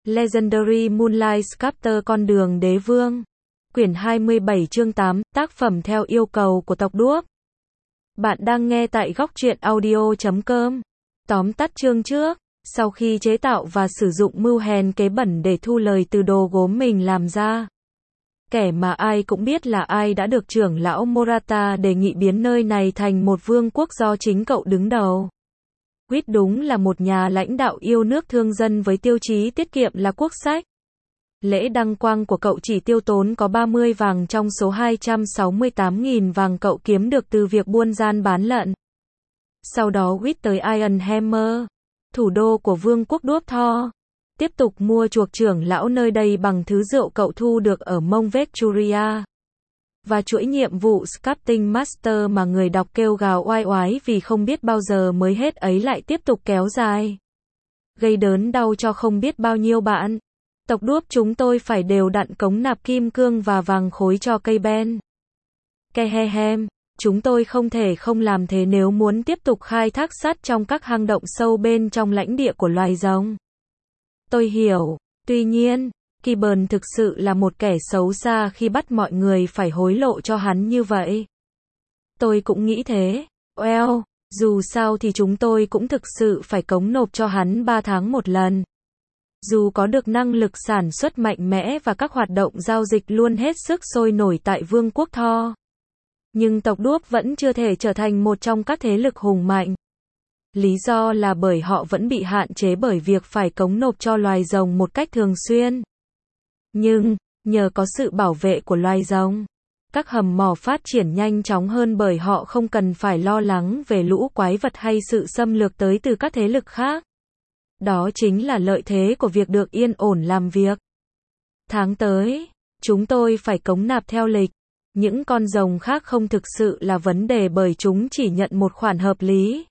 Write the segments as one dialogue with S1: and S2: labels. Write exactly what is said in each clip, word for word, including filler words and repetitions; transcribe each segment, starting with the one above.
S1: Legendary Moonlight Sculptor Con đường đế vương. Quyển hai mươi bảy chương tám, tác phẩm theo yêu cầu của tộc đuốc. Bạn đang nghe tại góc truyện audio chấm com. Tóm tắt chương trước. Sau khi chế tạo và sử dụng mưu hèn kế bẩn để thu lời từ đồ gốm mình làm ra, kẻ mà ai cũng biết là ai đã được trưởng lão Morata đề nghị biến nơi này thành một vương quốc do chính cậu đứng đầu. Quýt đúng là một nhà lãnh đạo yêu nước thương dân với tiêu chí tiết kiệm là quốc sách. Lễ đăng quang của cậu chỉ tiêu tốn có ba mươi vàng trong số hai trăm sáu mươi tám nghìn vàng cậu kiếm được từ việc buôn gian bán lận. Sau đó Quýt tới Iron Hammer, thủ đô của vương quốc đuốc Thor, tiếp tục mua chuộc trưởng lão nơi đây bằng thứ rượu cậu thu được ở Mông Veturia. Và chuỗi nhiệm vụ Sculpting Master mà người đọc kêu gào oai oái vì không biết bao giờ mới hết ấy lại tiếp tục kéo dài, gây đớn đau cho không biết bao nhiêu bạn. Tộc đuốc chúng tôi phải đều đặn cống nạp kim cương và vàng khối cho cây ben. Kehehem, chúng tôi không thể không làm thế nếu muốn tiếp tục khai thác sắt trong các hang động sâu bên trong lãnh địa của loài rồng. Tôi hiểu, tuy nhiên, Gibbon thực sự là một kẻ xấu xa khi bắt mọi người phải hối lộ cho hắn như vậy. Tôi cũng nghĩ thế. Well, dù sao thì chúng tôi cũng thực sự phải cống nộp cho hắn ba tháng một lần. Dù có được năng lực sản xuất mạnh mẽ và các hoạt động giao dịch luôn hết sức sôi nổi tại vương quốc Thor, nhưng tộc đuốc vẫn chưa thể trở thành một trong các thế lực hùng mạnh. Lý do là bởi họ vẫn bị hạn chế bởi việc phải cống nộp cho loài rồng một cách thường xuyên. Nhưng, nhờ có sự bảo vệ của loài rồng, các hầm mỏ phát triển nhanh chóng hơn bởi họ không cần phải lo lắng về lũ quái vật hay sự xâm lược tới từ các thế lực khác. Đó chính là lợi thế của việc được yên ổn làm việc. Tháng tới, chúng tôi phải cống nạp theo lịch. Những con rồng khác không thực sự là vấn đề bởi chúng chỉ nhận một khoản hợp lý.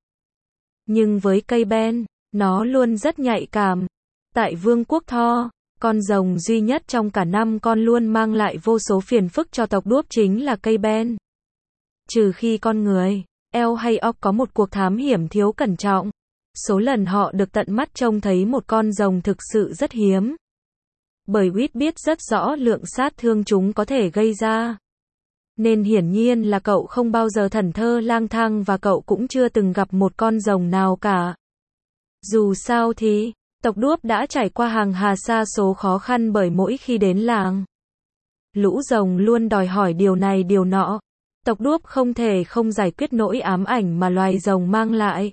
S1: Nhưng với cây ben, nó luôn rất nhạy cảm. Tại vương quốc Thor, con rồng duy nhất trong cả năm con luôn mang lại vô số phiền phức cho tộc đuốc chính là cây ben. Trừ khi con người, elf hay orc có một cuộc thám hiểm thiếu cẩn trọng, số lần họ được tận mắt trông thấy một con rồng thực sự rất hiếm. Bởi Quýt biết rất rõ lượng sát thương chúng có thể gây ra. Nên hiển nhiên là cậu không bao giờ thẫn thờ lang thang và cậu cũng chưa từng gặp một con rồng nào cả. Dù sao thì, tộc đuốc đã trải qua hàng hà sa số khó khăn bởi mỗi khi đến làng, lũ rồng luôn đòi hỏi điều này điều nọ. Tộc đuốc không thể không giải quyết nỗi ám ảnh mà loài rồng mang lại.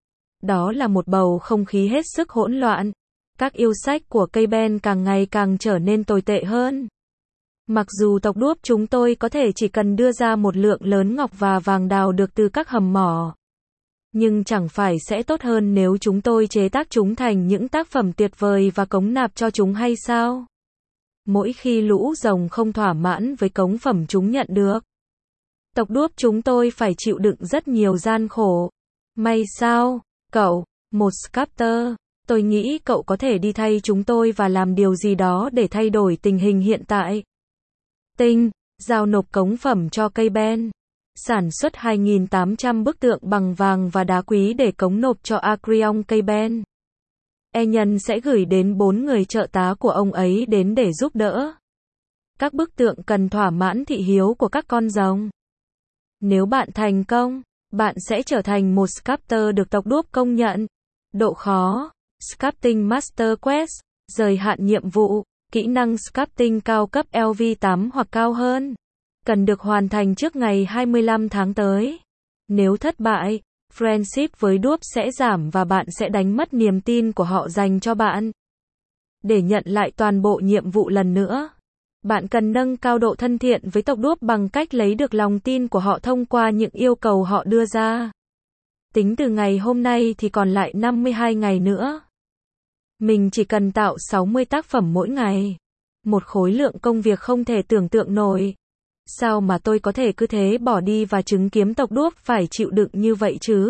S1: Đó là một bầu không khí hết sức hỗn loạn. Các yêu sách của cây ben càng ngày càng trở nên tồi tệ hơn. Mặc dù tộc đuốc chúng tôi có thể chỉ cần đưa ra một lượng lớn ngọc và vàng đào được từ các hầm mỏ, nhưng chẳng phải sẽ tốt hơn nếu chúng tôi chế tác chúng thành những tác phẩm tuyệt vời và cống nạp cho chúng hay sao? Mỗi khi lũ rồng không thỏa mãn với cống phẩm chúng nhận được, tộc đuốc chúng tôi phải chịu đựng rất nhiều gian khổ. May sao, cậu, một sculptor, tôi nghĩ cậu có thể đi thay chúng tôi và làm điều gì đó để thay đổi tình hình hiện tại. Tinh, giao nộp cống phẩm cho cây ben. Sản xuất hai nghìn tám trăm bức tượng bằng vàng và đá quý để cống nộp cho Acreon cây ben. E nhân sẽ gửi đến bốn người trợ tá của ông ấy đến để giúp đỡ. Các bức tượng cần thỏa mãn thị hiếu của các con rồng. Nếu bạn thành công, bạn sẽ trở thành một sculptor được tộc đuốc công nhận. Độ khó, Sculpting Master Quest, giới hạn nhiệm vụ, kỹ năng sculpting cao cấp L V tám hoặc cao hơn, cần được hoàn thành trước ngày hai mươi lăm tháng tới. Nếu thất bại, friendship với đuốc sẽ giảm và bạn sẽ đánh mất niềm tin của họ dành cho bạn. Để nhận lại toàn bộ nhiệm vụ lần nữa, bạn cần nâng cao độ thân thiện với tộc đuốc bằng cách lấy được lòng tin của họ thông qua những yêu cầu họ đưa ra. Tính từ ngày hôm nay thì còn lại năm mươi hai ngày nữa. Mình chỉ cần tạo sáu mươi tác phẩm mỗi ngày. Một khối lượng công việc không thể tưởng tượng nổi. Sao mà tôi có thể cứ thế bỏ đi và chứng kiến tộc đuốc phải chịu đựng như vậy chứ?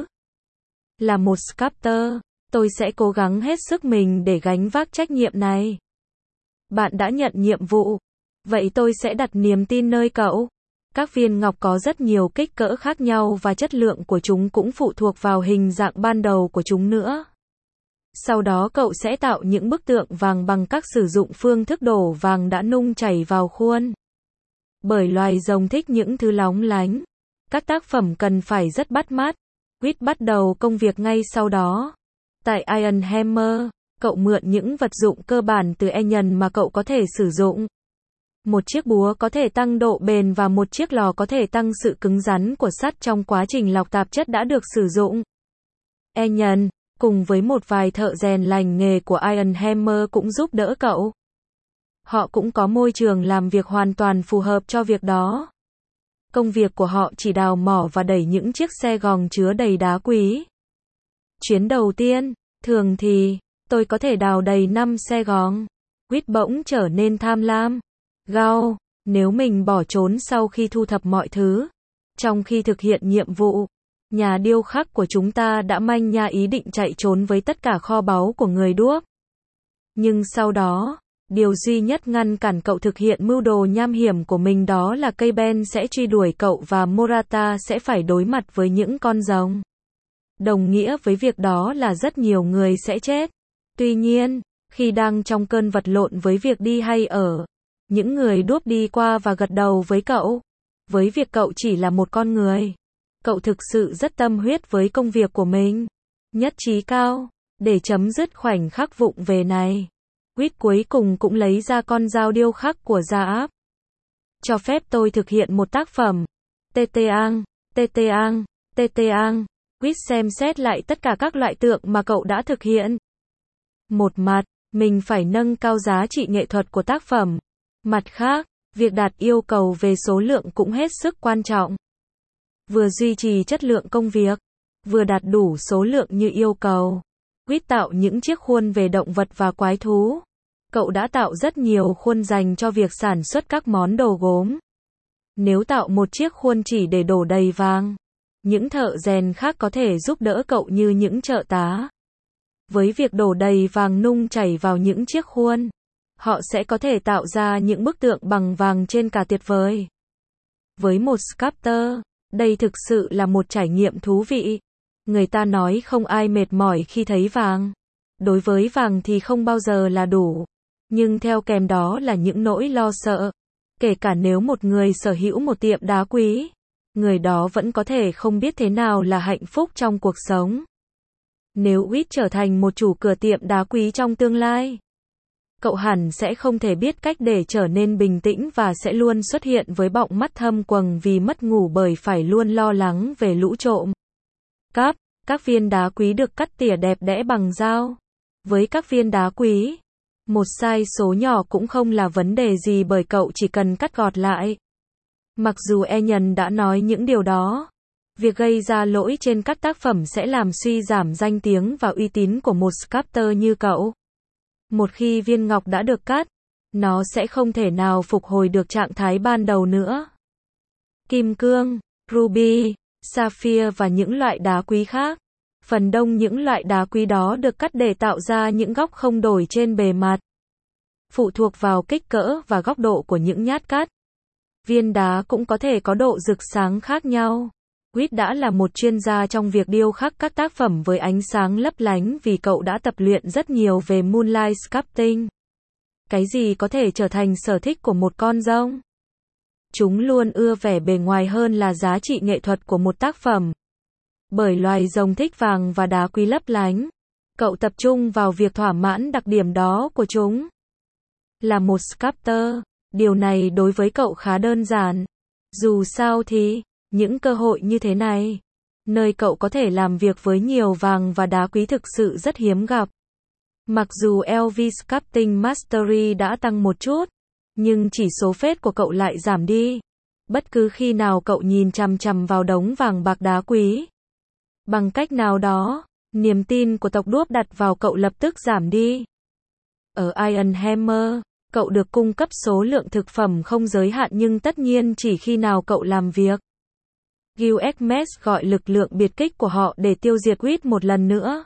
S1: Là một sculptor, tôi sẽ cố gắng hết sức mình để gánh vác trách nhiệm này. Bạn đã nhận nhiệm vụ. Vậy tôi sẽ đặt niềm tin nơi cậu. Các viên ngọc có rất nhiều kích cỡ khác nhau và chất lượng của chúng cũng phụ thuộc vào hình dạng ban đầu của chúng nữa. Sau đó cậu sẽ tạo những bức tượng vàng bằng cách sử dụng phương thức đổ vàng đã nung chảy vào khuôn. Bởi loài rồng thích những thứ lóng lánh, các tác phẩm cần phải rất bắt mắt. Reed bắt đầu công việc ngay sau đó. Tại Iron Hammer, cậu mượn những vật dụng cơ bản từ Onion mà cậu có thể sử dụng. Một chiếc búa có thể tăng độ bền và một chiếc lò có thể tăng sự cứng rắn của sắt trong quá trình lọc tạp chất đã được sử dụng. Onion, cùng với một vài thợ rèn lành nghề của Iron Hammer cũng giúp đỡ cậu. Họ cũng có môi trường làm việc hoàn toàn phù hợp cho việc đó. Công việc của họ chỉ đào mỏ và đẩy những chiếc xe gòng chứa đầy đá quý. Chuyến đầu tiên, thường thì, tôi có thể đào đầy năm xe gòng. Reed bỗng trở nên tham lam. Gao, nếu mình bỏ trốn sau khi thu thập mọi thứ, trong khi thực hiện nhiệm vụ, nhà điêu khắc của chúng ta đã manh nha ý định chạy trốn với tất cả kho báu của người đuốc. Nhưng sau đó, điều duy nhất ngăn cản cậu thực hiện mưu đồ nham hiểm của mình đó là cây Ben sẽ truy đuổi cậu và Morata sẽ phải đối mặt với những con rồng. Đồng nghĩa với việc đó là rất nhiều người sẽ chết. Tuy nhiên, khi đang trong cơn vật lộn với việc đi hay ở, những người đuốc đi qua và gật đầu với cậu. Với việc cậu chỉ là một con người, cậu thực sự rất tâm huyết với công việc của mình. Nhất trí cao, để chấm dứt khoảnh khắc vụng về này. Reed cuối cùng cũng lấy ra con dao điêu khắc của Zaap. Cho phép tôi thực hiện một tác phẩm. Teteang, Teteang, Teteang. Reed xem xét lại tất cả các loại tượng mà cậu đã thực hiện. Một mặt, mình phải nâng cao giá trị nghệ thuật của tác phẩm. Mặt khác, việc đạt yêu cầu về số lượng cũng hết sức quan trọng. Vừa duy trì chất lượng công việc, vừa đạt đủ số lượng như yêu cầu. Reed tạo những chiếc khuôn về động vật và quái thú. Cậu đã tạo rất nhiều khuôn dành cho việc sản xuất các món đồ gốm. Nếu tạo một chiếc khuôn chỉ để đổ đầy vàng, những thợ rèn khác có thể giúp đỡ cậu như những trợ tá. Với việc đổ đầy vàng nung chảy vào những chiếc khuôn, họ sẽ có thể tạo ra những bức tượng bằng vàng trên cả tuyệt vời. Với một sculptor, đây thực sự là một trải nghiệm thú vị. Người ta nói không ai mệt mỏi khi thấy vàng. Đối với vàng thì không bao giờ là đủ. Nhưng theo kèm đó là những nỗi lo sợ. Kể cả nếu một người sở hữu một tiệm đá quý, người đó vẫn có thể không biết thế nào là hạnh phúc trong cuộc sống. Nếu Reed trở thành một chủ cửa tiệm đá quý trong tương lai, cậu hẳn sẽ không thể biết cách để trở nên bình tĩnh và sẽ luôn xuất hiện với bọng mắt thâm quầng vì mất ngủ bởi phải luôn lo lắng về lũ trộm. Cắp, các viên đá quý được cắt tỉa đẹp đẽ bằng dao. Với các viên đá quý, một sai số nhỏ cũng không là vấn đề gì bởi cậu chỉ cần cắt gọt lại. Mặc dù Onion đã nói những điều đó, việc gây ra lỗi trên các tác phẩm sẽ làm suy giảm danh tiếng và uy tín của một sculptor như cậu. Một khi viên ngọc đã được cắt, nó sẽ không thể nào phục hồi được trạng thái ban đầu nữa. Kim cương, ruby, sapphire và những loại đá quý khác. Phần đông những loại đá quý đó được cắt để tạo ra những góc không đổi trên bề mặt. Phụ thuộc vào kích cỡ và góc độ của những nhát cắt, viên đá cũng có thể có độ rực sáng khác nhau. Reed đã là một chuyên gia trong việc điêu khắc các tác phẩm với ánh sáng lấp lánh vì cậu đã tập luyện rất nhiều về moonlight sculpting. Cái gì có thể trở thành sở thích của một con rông? Chúng luôn ưa vẻ bề ngoài hơn là giá trị nghệ thuật của một tác phẩm. Bởi loài rồng thích vàng và đá quý lấp lánh, cậu tập trung vào việc thỏa mãn đặc điểm đó của chúng. Là một sculptor, điều này đối với cậu khá đơn giản. Dù sao thì, những cơ hội như thế này, nơi cậu có thể làm việc với nhiều vàng và đá quý thực sự rất hiếm gặp. Mặc dù lờ vê Sculpting Mastery đã tăng một chút, nhưng chỉ số phết của cậu lại giảm đi. Bất cứ khi nào cậu nhìn chằm chằm vào đống vàng bạc đá quý, bằng cách nào đó, niềm tin của tộc đuốc đặt vào cậu lập tức giảm đi. Ở Iron Hammer, cậu được cung cấp số lượng thực phẩm không giới hạn nhưng tất nhiên chỉ khi nào cậu làm việc. Gilgamesh gọi lực lượng biệt kích của họ để tiêu diệt Reed một lần nữa.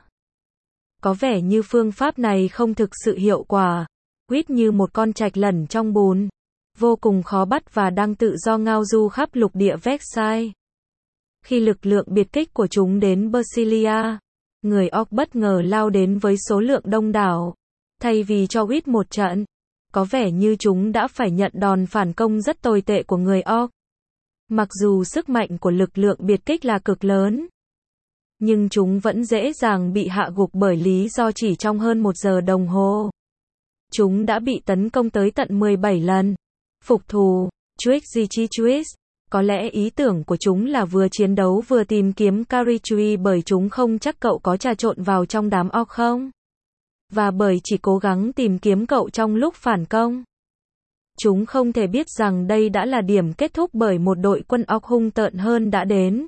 S1: Có vẻ như phương pháp này không thực sự hiệu quả. Reed như một con trạch lẩn trong bùn, vô cùng khó bắt và đang tự do ngao du khắp lục địa Vexai. Khi lực lượng biệt kích của chúng đến Bersilia, người orc bất ngờ lao đến với số lượng đông đảo. Thay vì cho Wit một trận, có vẻ như chúng đã phải nhận đòn phản công rất tồi tệ của người orc. Mặc dù sức mạnh của lực lượng biệt kích là cực lớn, nhưng chúng vẫn dễ dàng bị hạ gục bởi lý do chỉ trong hơn một giờ đồng hồ, chúng đã bị tấn công tới tận mười bảy lần. Phục thù, Trick Twist. Có lẽ ý tưởng của chúng là vừa chiến đấu vừa tìm kiếm Carrie bởi chúng không chắc cậu có trà trộn vào trong đám orc không? Và bởi chỉ cố gắng tìm kiếm cậu trong lúc phản công. Chúng không thể biết rằng đây đã là điểm kết thúc bởi một đội quân orc hung tợn hơn đã đến.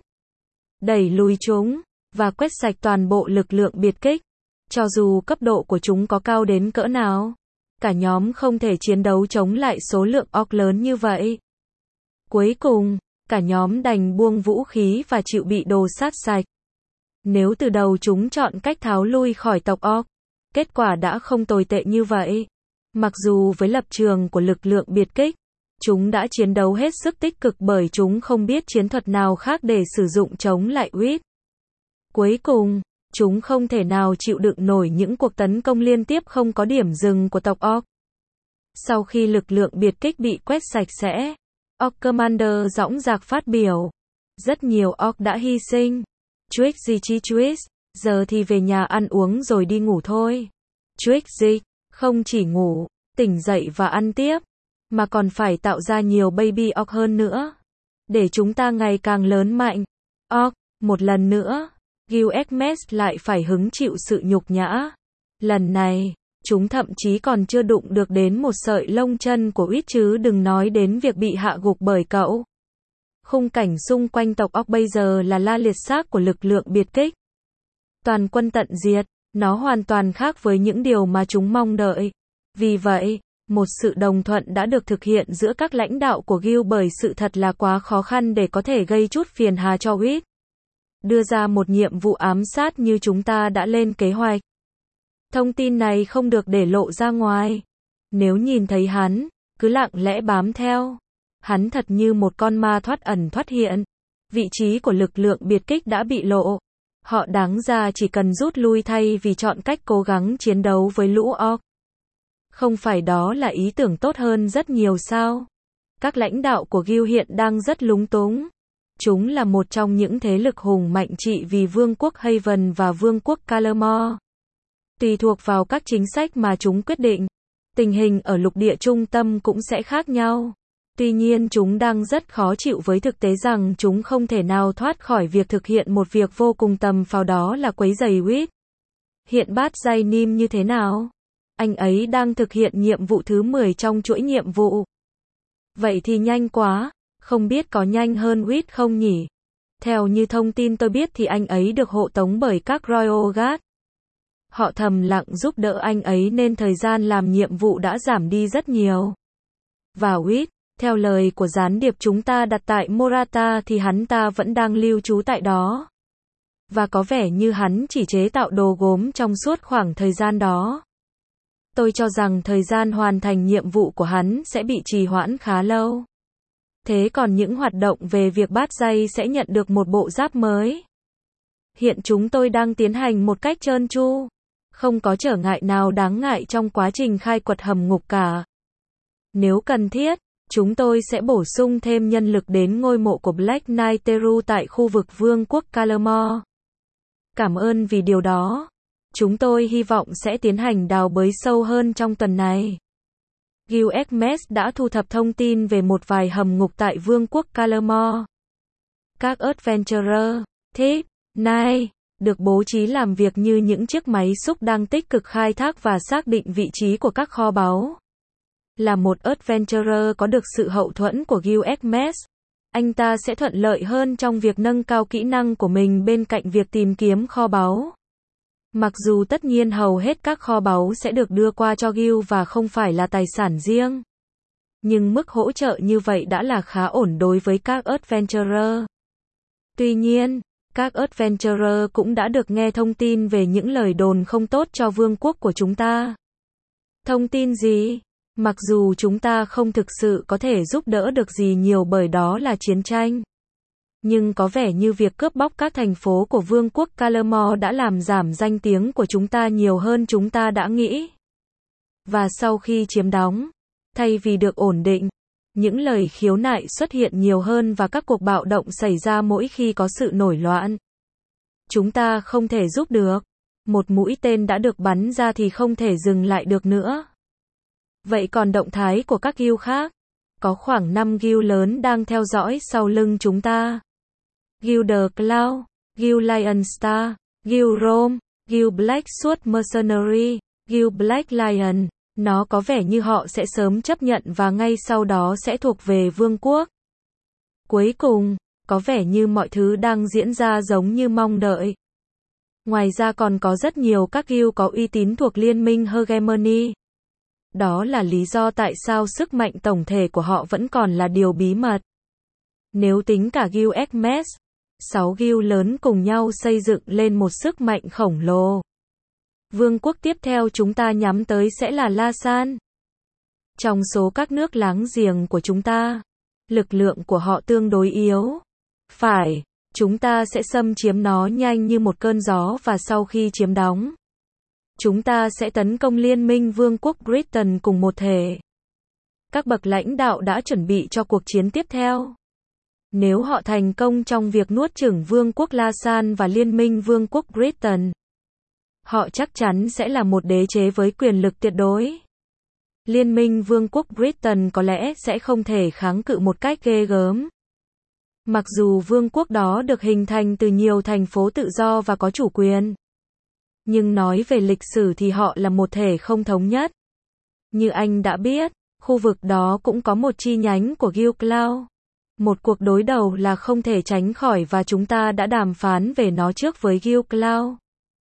S1: Đẩy lùi chúng, và quét sạch toàn bộ lực lượng biệt kích. Cho dù cấp độ của chúng có cao đến cỡ nào, cả nhóm không thể chiến đấu chống lại số lượng orc lớn như vậy. Cuối cùng, cả nhóm đành buông vũ khí và chịu bị đồ sát sạch. Nếu từ đầu chúng chọn cách tháo lui khỏi tộc orc, kết quả đã không tồi tệ như vậy. Mặc dù với lập trường của lực lượng biệt kích, chúng đã chiến đấu hết sức tích cực bởi chúng không biết chiến thuật nào khác để sử dụng chống lại Wit. Cuối cùng, chúng không thể nào chịu đựng nổi những cuộc tấn công liên tiếp không có điểm dừng của tộc orc. Sau khi lực lượng biệt kích bị quét sạch sẽ, Orc Commander dõng dạc phát biểu. Rất nhiều orc đã hy sinh. Trick Twist. Giờ thì về nhà ăn uống rồi đi ngủ thôi. Trick không chỉ ngủ, tỉnh dậy và ăn tiếp, mà còn phải tạo ra nhiều baby orc hơn nữa. Để chúng ta ngày càng lớn mạnh. Orc, một lần nữa, Gilgamesh lại phải hứng chịu sự nhục nhã. Lần này, chúng thậm chí còn chưa đụng được đến một sợi lông chân của Wit chứ đừng nói đến việc bị hạ gục bởi cậu. Khung cảnh xung quanh tộc orc bây giờ là la liệt xác của lực lượng biệt kích. Toàn quân tận diệt, nó hoàn toàn khác với những điều mà chúng mong đợi. Vì vậy, một sự đồng thuận đã được thực hiện giữa các lãnh đạo của Guild bởi sự thật là quá khó khăn để có thể gây chút phiền hà cho Wit. Đưa ra một nhiệm vụ ám sát như chúng ta đã lên kế hoạch. Thông tin này không được để lộ ra ngoài. Nếu nhìn thấy hắn, cứ lặng lẽ bám theo. Hắn thật như một con ma thoát ẩn thoát hiện. Vị trí của lực lượng biệt kích đã bị lộ. Họ đáng ra chỉ cần rút lui thay vì chọn cách cố gắng chiến đấu với lũ orc. Không phải đó là ý tưởng tốt hơn rất nhiều sao? Các lãnh đạo của Guild hiện đang rất lúng túng. Chúng là một trong những thế lực hùng mạnh trị vì Vương quốc Haven và Vương quốc Calamore. Tùy thuộc vào các chính sách mà chúng quyết định, tình hình ở lục địa trung tâm cũng sẽ khác nhau. Tuy nhiên chúng đang rất khó chịu với thực tế rằng chúng không thể nào thoát khỏi việc thực hiện một việc vô cùng tầm phào, đó là quấy rầy Wit. Hiện bát giai Nim như thế nào? Anh ấy đang thực hiện nhiệm vụ thứ mười trong chuỗi nhiệm vụ. Vậy thì nhanh quá, không biết có nhanh hơn Wit không nhỉ? Theo như thông tin tôi biết thì anh ấy được hộ tống bởi các Royal Guard. Họ thầm lặng giúp đỡ anh ấy nên thời gian làm nhiệm vụ đã giảm đi rất nhiều. Và Wit, theo lời của gián điệp chúng ta đặt tại Morata thì hắn ta vẫn đang lưu trú tại đó. Và có vẻ như hắn chỉ chế tạo đồ gốm trong suốt khoảng thời gian đó. Tôi cho rằng thời gian hoàn thành nhiệm vụ của hắn sẽ bị trì hoãn khá lâu. Thế còn những hoạt động về việc bát giai sẽ nhận được một bộ giáp mới. Hiện chúng tôi đang tiến hành một cách trơn tru. Không có trở ngại nào đáng ngại trong quá trình khai quật hầm ngục cả. Nếu cần thiết, chúng tôi sẽ bổ sung thêm nhân lực đến ngôi mộ của Black Knight Teru tại khu vực Vương quốc Calamore. Cảm ơn vì điều đó. Chúng tôi hy vọng sẽ tiến hành đào bới sâu hơn trong tuần này. Gilgamesh đã thu thập thông tin về một vài hầm ngục tại Vương quốc Calamore. Các Adventurer, Thief, Knight, được bố trí làm việc như những chiếc máy xúc đang tích cực khai thác và xác định vị trí của các kho báu. Là một Adventurer có được sự hậu thuẫn của Gilgamesh, anh ta sẽ thuận lợi hơn trong việc nâng cao kỹ năng của mình bên cạnh việc tìm kiếm kho báu. Mặc dù tất nhiên hầu hết các kho báu sẽ được đưa qua cho Guild và không phải là tài sản riêng. Nhưng mức hỗ trợ như vậy đã là khá ổn đối với các Adventurer. Tuy nhiên, các Adventurer cũng đã được nghe thông tin về những lời đồn không tốt cho vương quốc của chúng ta. Thông tin gì? Mặc dù chúng ta không thực sự có thể giúp đỡ được gì nhiều bởi đó là chiến tranh. Nhưng có vẻ như việc cướp bóc các thành phố của Vương quốc Calamore đã làm giảm danh tiếng của chúng ta nhiều hơn chúng ta đã nghĩ. Và sau khi chiếm đóng, thay vì được ổn định, những lời khiếu nại xuất hiện nhiều hơn và các cuộc bạo động xảy ra mỗi khi có sự nổi loạn. Chúng ta không thể giúp được. Một mũi tên đã được bắn ra thì không thể dừng lại được nữa. Vậy còn động thái của các guild khác? Có khoảng năm guild lớn đang theo dõi sau lưng chúng ta. Guild The Cloud, Guild Lion Star, Guild Rome, Guild Black Sword Mercenary, Guild Black Lion. Nó có vẻ như họ sẽ sớm chấp nhận và ngay sau đó sẽ thuộc về vương quốc. Cuối cùng, có vẻ như mọi thứ đang diễn ra giống như mong đợi. Ngoài ra còn có rất nhiều các guild có uy tín thuộc liên minh Hegemony. Đó là lý do tại sao sức mạnh tổng thể của họ vẫn còn là điều bí mật. Nếu tính cả Guild Hermes, sáu guild lớn cùng nhau xây dựng lên một sức mạnh khổng lồ. Vương quốc tiếp theo chúng ta nhắm tới sẽ là La San. Trong số các nước láng giềng của chúng ta, lực lượng của họ tương đối yếu. Phải, chúng ta sẽ xâm chiếm nó nhanh như một cơn gió và sau khi chiếm đóng, chúng ta sẽ tấn công liên minh Vương quốc Britain cùng một thể. Các bậc lãnh đạo đã chuẩn bị cho cuộc chiến tiếp theo. Nếu họ thành công trong việc nuốt chửng Vương quốc La San và liên minh Vương quốc Britain, họ chắc chắn sẽ là một đế chế với quyền lực tuyệt đối. Liên minh Vương quốc Britain có lẽ sẽ không thể kháng cự một cách ghê gớm. Mặc dù vương quốc đó được hình thành từ nhiều thành phố tự do và có chủ quyền. Nhưng nói về lịch sử thì họ là một thể không thống nhất. Như anh đã biết, khu vực đó cũng có một chi nhánh của Guild Cloud. Một cuộc đối đầu là không thể tránh khỏi và chúng ta đã đàm phán về nó trước với Guild Cloud.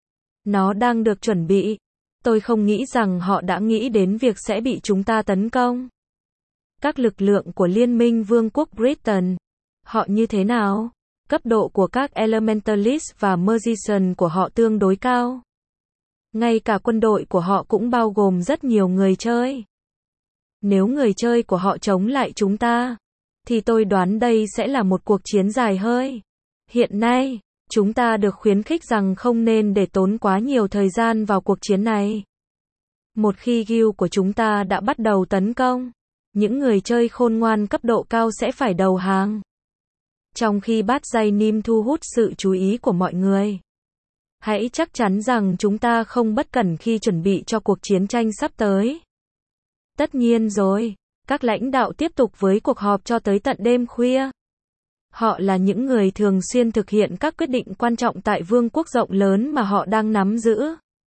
S1: Nó đang được chuẩn bị. Tôi không nghĩ rằng họ đã nghĩ đến việc sẽ bị chúng ta tấn công. Các lực lượng của Liên minh Vương quốc Britain, họ như thế nào? Cấp độ của các Elementalist và Magician của họ tương đối cao. Ngay cả quân đội của họ cũng bao gồm rất nhiều người chơi. Nếu người chơi của họ chống lại chúng ta, thì tôi đoán đây sẽ là một cuộc chiến dài hơi. Hiện nay, chúng ta được khuyến khích rằng không nên để tốn quá nhiều thời gian vào cuộc chiến này. Một khi guild của chúng ta đã bắt đầu tấn công, những người chơi khôn ngoan cấp độ cao sẽ phải đầu hàng. Trong khi bát dây Nim thu hút sự chú ý của mọi người, hãy chắc chắn rằng chúng ta không bất cẩn khi chuẩn bị cho cuộc chiến tranh sắp tới. Tất nhiên rồi, các lãnh đạo tiếp tục với cuộc họp cho tới tận đêm khuya. Họ là những người thường xuyên thực hiện các quyết định quan trọng tại vương quốc rộng lớn mà họ đang nắm giữ.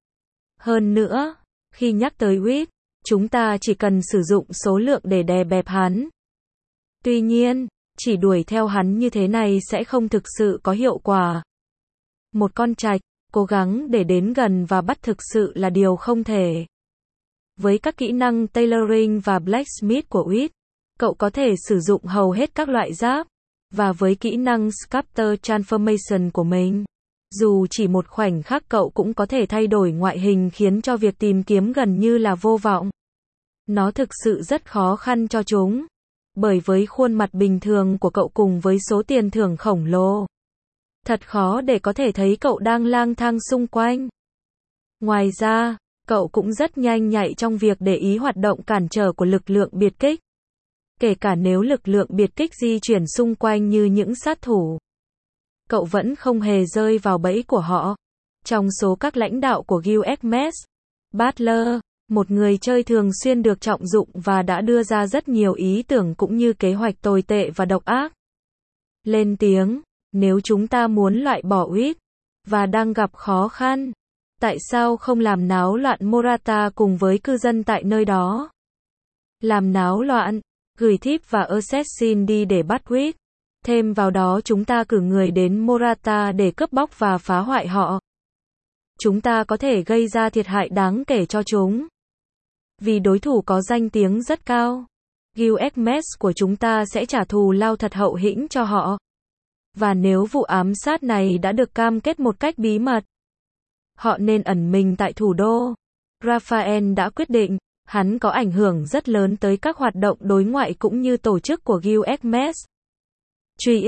S1: Hơn nữa, khi nhắc tới Witt, chúng ta chỉ cần sử dụng số lượng để đè bẹp hắn. Tuy nhiên, chỉ đuổi theo hắn như thế này sẽ không thực sự có hiệu quả. Một con trạch, cố gắng để đến gần và bắt thực sự là điều không thể. Với các kỹ năng Tailoring và Blacksmith của Witt, cậu có thể sử dụng hầu hết các loại giáp. Và với kỹ năng Sculptor Transformation của mình, dù chỉ một khoảnh khắc cậu cũng có thể thay đổi ngoại hình khiến cho việc tìm kiếm gần như là vô vọng. Nó thực sự rất khó khăn cho chúng. Bởi với khuôn mặt bình thường của cậu cùng với số tiền thưởng khổng lồ, thật khó để có thể thấy cậu đang lang thang xung quanh. Ngoài ra, cậu cũng rất nhanh nhạy trong việc để ý hoạt động cản trở của lực lượng biệt kích. Kể cả nếu lực lượng biệt kích di chuyển xung quanh như những sát thủ, cậu vẫn không hề rơi vào bẫy của họ. Trong số các lãnh đạo của Guild Hermes, Butler, một người chơi thường xuyên được trọng dụng và đã đưa ra rất nhiều ý tưởng cũng như kế hoạch tồi tệ và độc ác. Lên tiếng, nếu chúng ta muốn loại bỏ Witt, và đang gặp khó khăn, tại sao không làm náo loạn Morata cùng với cư dân tại nơi đó? Làm náo loạn, gửi thiếp và assassin đi để bắt Witt. Thêm vào đó chúng ta cử người đến Morata để cướp bóc và phá hoại họ. Chúng ta có thể gây ra thiệt hại đáng kể cho chúng. Vì đối thủ có danh tiếng rất cao, Guild Hermes của chúng ta sẽ trả thù lao thật hậu hĩnh cho họ. Và nếu vụ ám sát này đã được cam kết một cách bí mật, họ nên ẩn mình tại thủ đô. Raphael đã quyết định, hắn có ảnh hưởng rất lớn tới các hoạt động đối ngoại cũng như tổ chức của Guild Hermes. Truy ích,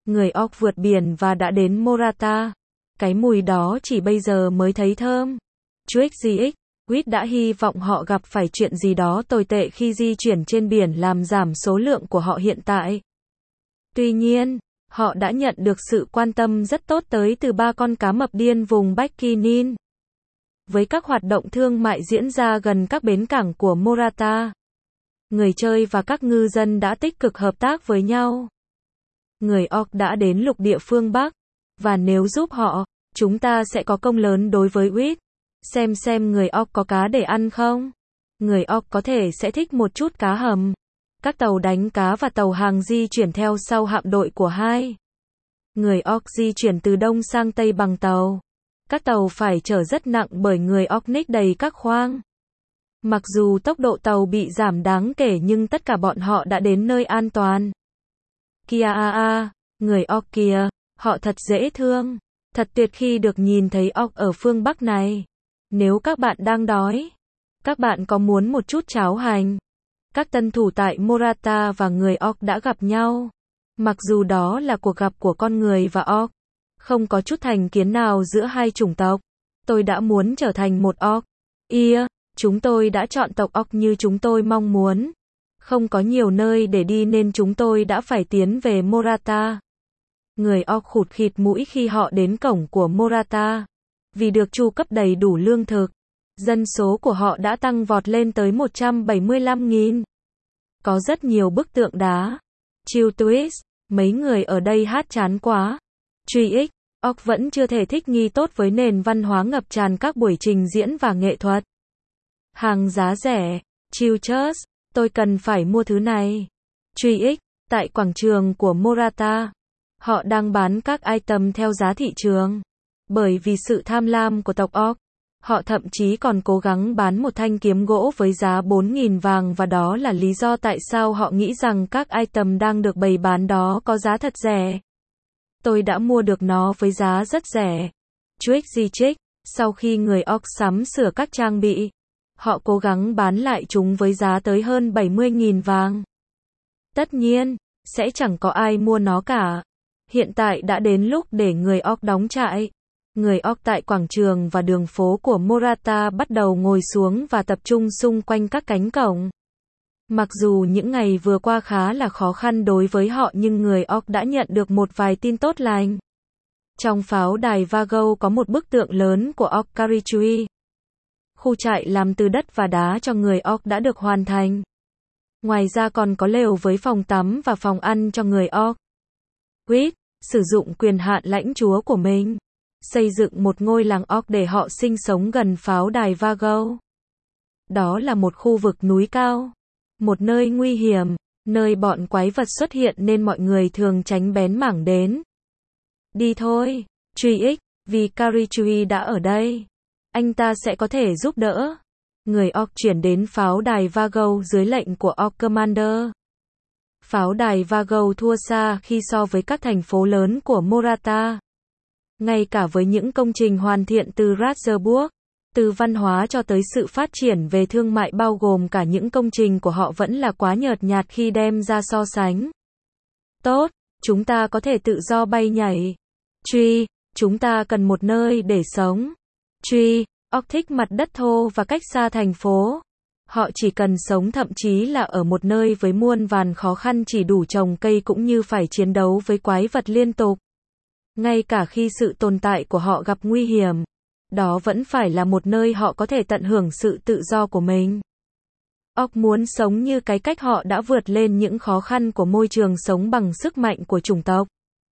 S1: Người orc vượt biển và đã đến Morata. Cái mùi đó chỉ bây giờ mới thấy thơm. Trick giê ích, Quýt đã hy vọng họ gặp phải chuyện gì đó tồi tệ khi di chuyển trên biển làm giảm số lượng của họ hiện tại. Tuy nhiên, họ đã nhận được sự quan tâm rất tốt tới từ ba con cá mập điên vùng Bikinin. Với các hoạt động thương mại diễn ra gần các bến cảng của Morata, người chơi và các ngư dân đã tích cực hợp tác với nhau. Người orc đã đến lục địa phương Bắc, và nếu giúp họ, chúng ta sẽ có công lớn đối với Quýt. Xem xem người orc có cá để ăn không? Người orc có thể sẽ thích một chút cá hầm. Các tàu đánh cá và tàu hàng di chuyển theo sau hạm đội của hai. Người orc di chuyển từ đông sang tây bằng tàu. Các tàu phải chở rất nặng bởi người orc nick đầy các khoang. Mặc dù tốc độ tàu bị giảm đáng kể nhưng tất cả bọn họ đã đến nơi an toàn. Kìa a a, người orc kìa, họ thật dễ thương. Thật tuyệt khi được nhìn thấy orc ở phương Bắc này. Nếu các bạn đang đói, các bạn có muốn một chút cháo hành? Các tân thủ tại Morata và người orc đã gặp nhau. Mặc dù đó là cuộc gặp của con người và orc, không có chút thành kiến nào giữa hai chủng tộc. Tôi đã muốn trở thành một orc. Yeah, chúng tôi đã chọn tộc orc như chúng tôi mong muốn. Không có nhiều nơi để đi nên chúng tôi đã phải tiến về Morata. Người orc khụt khịt mũi khi họ đến cổng của Morata. Vì được chu cấp đầy đủ lương thực, dân số của họ đã tăng vọt lên tới một trăm bảy mươi lăm nghìn. Có rất nhiều bức tượng đá. Chill twist, mấy người ở đây hát chán quá. Truy ích, orc vẫn chưa thể thích nghi tốt với nền văn hóa ngập tràn các buổi trình diễn và nghệ thuật. Hàng giá rẻ, chill church, tôi cần phải mua thứ này. Truy ích, tại quảng trường của Morata, họ đang bán các item theo giá thị trường. Bởi vì sự tham lam của tộc orc, họ thậm chí còn cố gắng bán một thanh kiếm gỗ với giá bốn nghìn vàng và đó là lý do tại sao họ nghĩ rằng các item đang được bày bán đó có giá thật rẻ. Tôi đã mua được nó với giá rất rẻ. Trick di trích, sau khi người orc sắm sửa các trang bị, họ cố gắng bán lại chúng với giá tới hơn bảy mươi nghìn vàng. Tất nhiên, sẽ chẳng có ai mua nó cả. Hiện tại đã đến lúc để người orc đóng trại. Người orc tại quảng trường và đường phố của Morata bắt đầu ngồi xuống và tập trung xung quanh các cánh cổng. Mặc dù những ngày vừa qua khá là khó khăn đối với họ nhưng người orc đã nhận được một vài tin tốt lành. Trong pháo đài Vago có một bức tượng lớn của orc Karichui. Khu trại làm từ đất và đá cho người orc đã được hoàn thành. Ngoài ra còn có lều với phòng tắm và phòng ăn cho người orc. Quýt, sử dụng quyền hạn lãnh chúa của mình. Xây dựng một ngôi làng orc để họ sinh sống gần pháo đài Vago. Đó là một khu vực núi cao. Một nơi nguy hiểm, nơi bọn quái vật xuất hiện nên mọi người thường tránh bén mảng đến. Đi thôi, truy ích, vì Karichui đã ở đây. Anh ta sẽ có thể giúp đỡ. Người orc chuyển đến pháo đài Vago dưới lệnh của Orc Commander. Pháo đài Vago thua xa khi so với các thành phố lớn của Morata. Ngay cả với những công trình hoàn thiện từ Ratzeburg, từ văn hóa cho tới sự phát triển về thương mại bao gồm cả những công trình của họ vẫn là quá nhợt nhạt khi đem ra so sánh. Tốt, chúng ta có thể tự do bay nhảy. Truy, chúng ta cần một nơi để sống. Truy, orc thích mặt đất thô và cách xa thành phố. Họ chỉ cần sống thậm chí là ở một nơi với muôn vàn khó khăn chỉ đủ trồng cây cũng như phải chiến đấu với quái vật liên tục. Ngay cả khi sự tồn tại của họ gặp nguy hiểm, đó vẫn phải là một nơi họ có thể tận hưởng sự tự do của mình. Orc muốn sống như cái cách họ đã vượt lên những khó khăn của môi trường sống bằng sức mạnh của chủng tộc.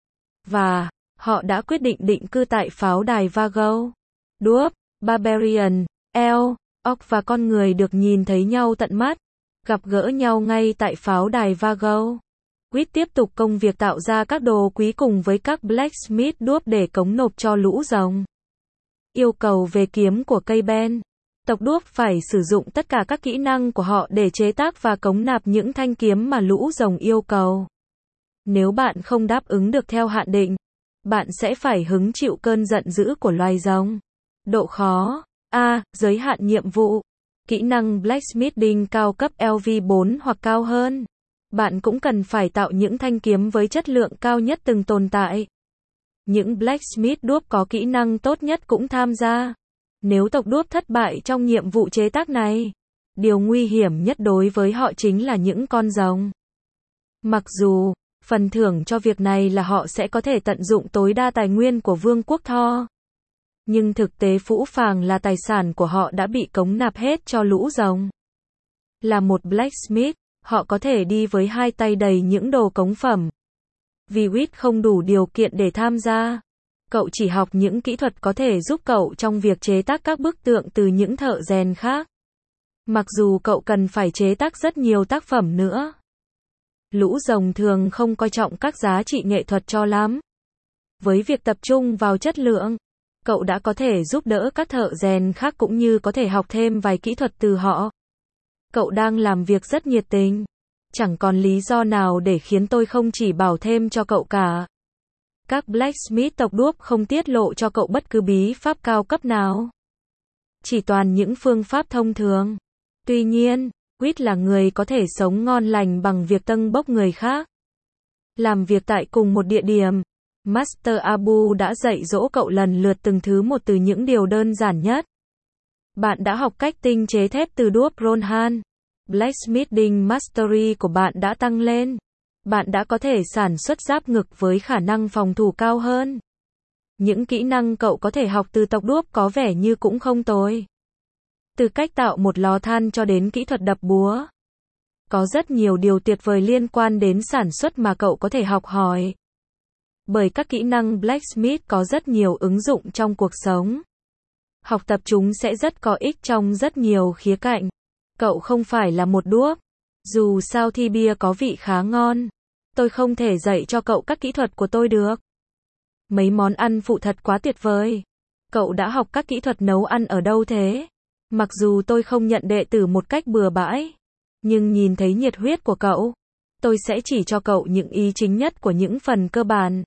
S1: Và, họ đã quyết định định cư tại pháo đài Vago. Đuốc, Barbarian, Elf, orc và con người được nhìn thấy nhau tận mắt, gặp gỡ nhau ngay tại pháo đài Vago. Quýt tiếp tục công việc tạo ra các đồ quý cùng với các blacksmith đuốc để cống nộp cho lũ rồng. Yêu cầu về kiếm của cây ben. Tộc đuốc phải sử dụng tất cả các kỹ năng của họ để chế tác và cống nạp những thanh kiếm mà lũ rồng yêu cầu. Nếu bạn không đáp ứng được theo hạn định, bạn sẽ phải hứng chịu cơn giận dữ của loài rồng. Độ khó. A. Giới hạn nhiệm vụ. Kỹ năng Blacksmithing cao cấp L V bốn hoặc cao hơn. bạn cũng cần phải tạo những thanh kiếm với chất lượng cao nhất từng tồn tại. Những blacksmith đuốc có kỹ năng tốt nhất cũng tham gia. Nếu tộc đuốc thất bại trong nhiệm vụ chế tác này, điều nguy hiểm nhất đối với họ chính là những con rồng. Mặc dù, phần thưởng cho việc này là họ sẽ có thể tận dụng tối đa tài nguyên của Vương quốc Thor. Nhưng thực tế phũ phàng là tài sản của họ đã bị cống nạp hết cho lũ rồng. Là một blacksmith, họ có thể đi với hai tay đầy những đồ cống phẩm. Vì Whit không đủ điều kiện để tham gia, cậu chỉ học những kỹ thuật có thể giúp cậu trong việc chế tác các bức tượng từ những thợ rèn khác. Mặc dù cậu cần phải chế tác rất nhiều tác phẩm nữa. Lũ rồng thường không coi trọng các giá trị nghệ thuật cho lắm. Với việc tập trung vào chất lượng, cậu đã có thể giúp đỡ các thợ rèn khác cũng như có thể học thêm vài kỹ thuật từ họ. Cậu đang làm việc rất nhiệt tình. Chẳng còn lý do nào để khiến tôi không chỉ bảo thêm cho cậu cả. Các blacksmith tộc đuốc không tiết lộ cho cậu bất cứ bí pháp cao cấp nào. Chỉ toàn những phương pháp thông thường. Tuy nhiên, Whit là người có thể sống ngon lành bằng việc tâng bốc người khác. Làm việc tại cùng một địa điểm, Master Abu đã dạy dỗ cậu lần lượt từng thứ một từ những điều đơn giản nhất. Bạn đã học cách tinh chế thép từ đuốc Rohan. Blacksmithing Mastery của bạn đã tăng lên. Bạn đã có thể sản xuất giáp ngực với khả năng phòng thủ cao hơn. Những kỹ năng cậu có thể học từ tộc đuốc có vẻ như cũng không tồi. Từ cách tạo một lò than cho đến kỹ thuật đập búa. Có rất nhiều điều tuyệt vời liên quan đến sản xuất mà cậu có thể học hỏi. Bởi các kỹ năng blacksmith có rất nhiều ứng dụng trong cuộc sống. Học tập chúng sẽ rất có ích trong rất nhiều khía cạnh. Cậu không phải là một đuốc. Dù sao thì bia có vị khá ngon. Tôi không thể dạy cho cậu các kỹ thuật của tôi được. Mấy món ăn phụ thật quá tuyệt vời. Cậu đã học các kỹ thuật nấu ăn ở đâu thế? Mặc dù tôi không nhận đệ tử một cách bừa bãi, nhưng nhìn thấy nhiệt huyết của cậu, tôi sẽ chỉ cho cậu những ý chính nhất của những phần cơ bản.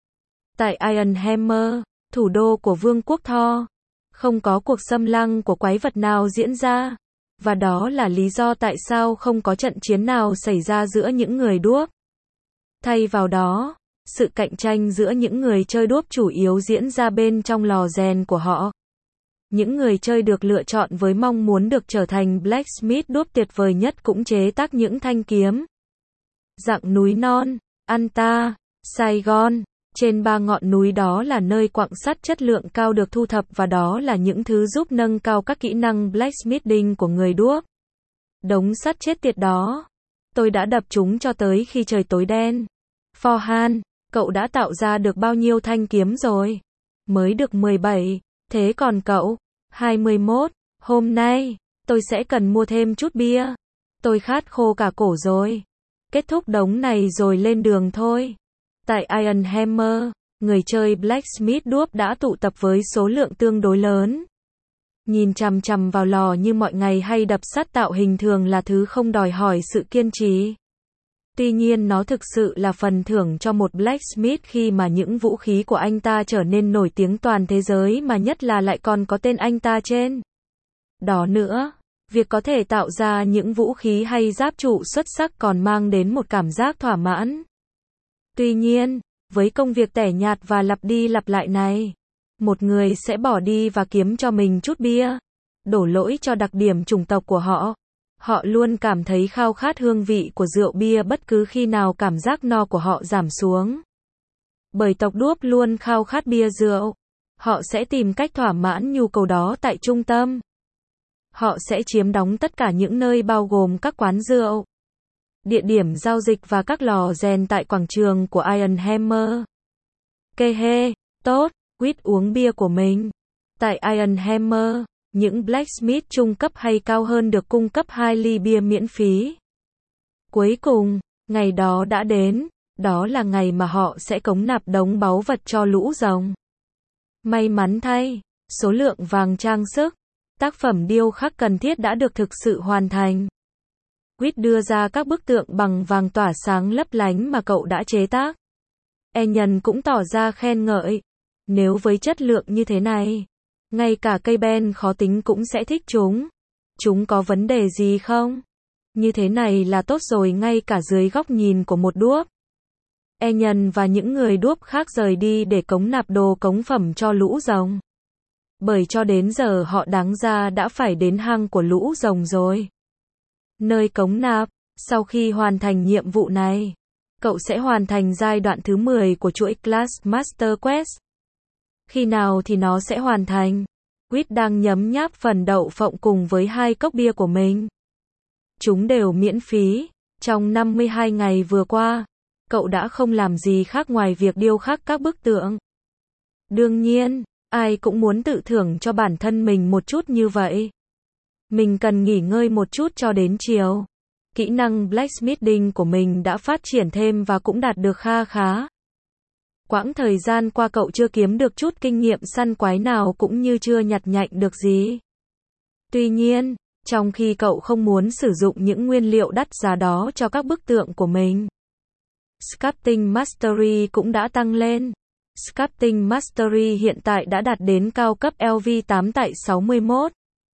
S1: Tại Iron Hammer, thủ đô của Vương quốc Thor, không có cuộc xâm lăng của quái vật nào diễn ra. Và đó là lý do tại sao không có trận chiến nào xảy ra giữa những người đuốc. Thay vào đó, sự cạnh tranh giữa những người chơi đuốc chủ yếu diễn ra bên trong lò rèn của họ. Những người chơi được lựa chọn với mong muốn được trở thành blacksmith đuốc tuyệt vời nhất cũng chế tác những thanh kiếm. Dạng núi non, Anta, Saigon, trên ba ngọn núi đó là nơi quặng sắt chất lượng cao được thu thập và đó là những thứ giúp nâng cao các kỹ năng blacksmithing của người đuốc. Đống sắt chết tiệt đó. Tôi đã đập chúng cho tới khi trời tối đen. Forhan, cậu đã tạo ra được bao nhiêu thanh kiếm rồi? Mới được mười bảy. Thế còn cậu? hai mươi mốt. Hôm nay, tôi sẽ cần mua thêm chút bia. Tôi khát khô cả cổ rồi. Kết thúc đống này rồi lên đường thôi. Tại Iron Hammer, người chơi blacksmith đuốc đã tụ tập với số lượng tương đối lớn. Nhìn chằm chằm vào lò như mọi ngày hay đập sắt tạo hình thường là thứ không đòi hỏi sự kiên trì. Tuy nhiên nó thực sự là phần thưởng cho một blacksmith khi mà những vũ khí của anh ta trở nên nổi tiếng toàn thế giới mà nhất là lại còn có tên anh ta trên. Đó nữa, việc có thể tạo ra những vũ khí hay giáp trụ xuất sắc còn mang đến một cảm giác thỏa mãn. Tuy nhiên, với công việc tẻ nhạt và lặp đi lặp lại này, một người sẽ bỏ đi và kiếm cho mình chút bia, đổ lỗi cho đặc điểm chủng tộc của họ. Họ luôn cảm thấy khao khát hương vị của rượu bia bất cứ khi nào cảm giác no của họ giảm xuống. Bởi tộc đuốc luôn khao khát bia rượu, họ sẽ tìm cách thỏa mãn nhu cầu đó tại trung tâm. Họ sẽ chiếm đóng tất cả những nơi bao gồm các quán rượu, địa điểm giao dịch và các lò rèn tại quảng trường của Iron Hammer. Kê hê, tốt, quýt uống bia của mình. Tại Iron Hammer, những blacksmith trung cấp hay cao hơn được cung cấp hai ly bia miễn phí. Cuối cùng, ngày đó đã đến, đó là ngày mà họ sẽ cống nạp đống báu vật cho lũ rồng. May mắn thay, số lượng vàng trang sức, tác phẩm điêu khắc cần thiết đã được thực sự hoàn thành. Quýt đưa ra các bức tượng bằng vàng tỏa sáng lấp lánh mà cậu đã chế tác. Enion cũng tỏ ra khen ngợi. Nếu với chất lượng như thế này, ngay cả cây ben khó tính cũng sẽ thích chúng. Chúng có vấn đề gì không? Như thế này là tốt rồi, ngay cả dưới góc nhìn của một đuốc. E nhân và những người đuốc khác rời đi để cống nạp đồ cống phẩm cho lũ rồng. Bởi cho đến giờ họ đáng ra đã phải đến hang của lũ rồng rồi. Nơi cống nạp, sau khi hoàn thành nhiệm vụ này, cậu sẽ hoàn thành giai đoạn thứ mười của chuỗi Class Master Quest. Khi nào thì nó sẽ hoàn thành? Quýt đang nhấm nháp phần đậu phộng cùng với hai cốc bia của mình. Chúng đều miễn phí. Trong năm mươi hai ngày vừa qua, cậu đã không làm gì khác ngoài việc điêu khắc các bức tượng. Đương nhiên, ai cũng muốn tự thưởng cho bản thân mình một chút như vậy. Mình cần nghỉ ngơi một chút cho đến chiều. Kỹ năng blacksmithing của mình đã phát triển thêm và cũng đạt được kha khá. Quãng thời gian qua cậu chưa kiếm được chút kinh nghiệm săn quái nào cũng như chưa nhặt nhạnh được gì. Tuy nhiên, trong khi cậu không muốn sử dụng những nguyên liệu đắt giá đó cho các bức tượng của mình, Sculpting Mastery cũng đã tăng lên. Sculpting Mastery hiện tại đã đạt đến cao cấp L V tám tại sáu mươi mốt.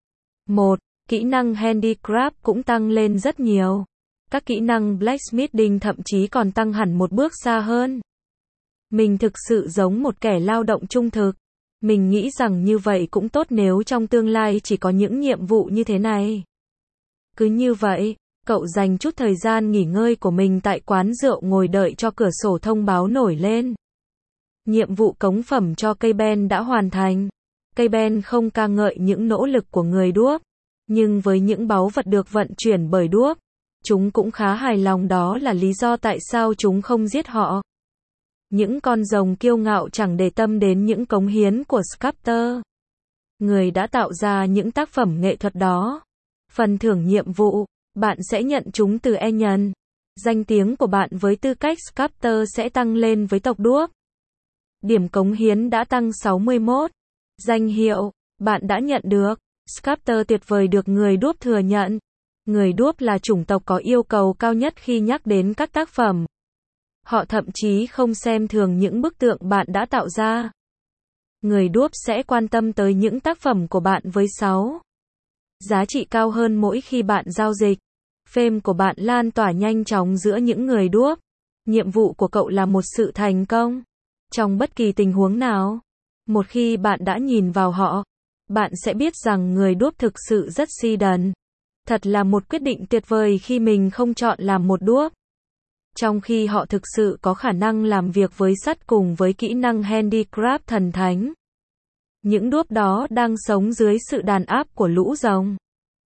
S1: một. Kỹ năng Handicraft cũng tăng lên rất nhiều. Các kỹ năng Blacksmithing thậm chí còn tăng hẳn một bước xa hơn. Mình thực sự giống một kẻ lao động trung thực. Mình nghĩ rằng như vậy cũng tốt nếu trong tương lai chỉ có những nhiệm vụ như thế này. Cứ như vậy, cậu dành chút thời gian nghỉ ngơi của mình tại quán rượu ngồi đợi cho cửa sổ thông báo nổi lên. Nhiệm vụ cống phẩm cho cây ben đã hoàn thành. Cây ben không ca ngợi những nỗ lực của người đuốc, nhưng với những báu vật được vận chuyển bởi đuốc, chúng cũng khá hài lòng, đó là lý do tại sao chúng không giết họ. Những con rồng kiêu ngạo chẳng để tâm đến những cống hiến của Sculptor. Người đã tạo ra những tác phẩm nghệ thuật đó. Phần thưởng nhiệm vụ, bạn sẽ nhận chúng từ E nhân. Danh tiếng của bạn với tư cách Sculptor sẽ tăng lên với tộc đuốc. Điểm cống hiến đã tăng sáu mươi mốt. Danh hiệu, bạn đã nhận được. Sculptor tuyệt vời được người đuốc thừa nhận. Người đuốc là chủng tộc có yêu cầu cao nhất khi nhắc đến các tác phẩm. Họ thậm chí không xem thường những bức tượng bạn đã tạo ra. Người đuốc sẽ quan tâm tới những tác phẩm của bạn với sáu giá trị cao hơn mỗi khi bạn giao dịch. Fame của bạn lan tỏa nhanh chóng giữa những người đuốc. Nhiệm vụ của cậu là một sự thành công. Trong bất kỳ tình huống nào, một khi bạn đã nhìn vào họ, bạn sẽ biết rằng người đuốc thực sự rất si đần. Thật là một quyết định tuyệt vời khi mình không chọn làm một đuốc. Trong khi họ thực sự có khả năng làm việc với sắt cùng với kỹ năng handicraft thần thánh. Những đuốc đó đang sống dưới sự đàn áp của lũ rồng.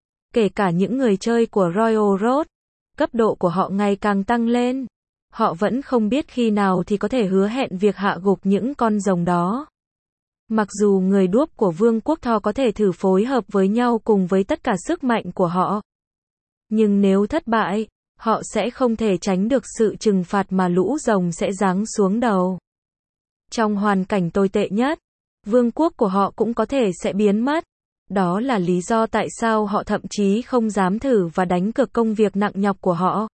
S1: Kể cả những người chơi của Royal Road, cấp độ của họ ngày càng tăng lên. Họ vẫn không biết khi nào thì có thể hứa hẹn việc hạ gục những con rồng đó. Mặc dù người đuốc của Vương quốc Thor có thể thử phối hợp với nhau cùng với tất cả sức mạnh của họ. Nhưng nếu thất bại, họ sẽ không thể tránh được sự trừng phạt mà lũ rồng sẽ giáng xuống đầu. Trong hoàn cảnh tồi tệ nhất, vương quốc của họ cũng có thể sẽ biến mất. Đó là lý do tại sao họ thậm chí không dám thử và đánh cược công việc nặng nhọc của họ.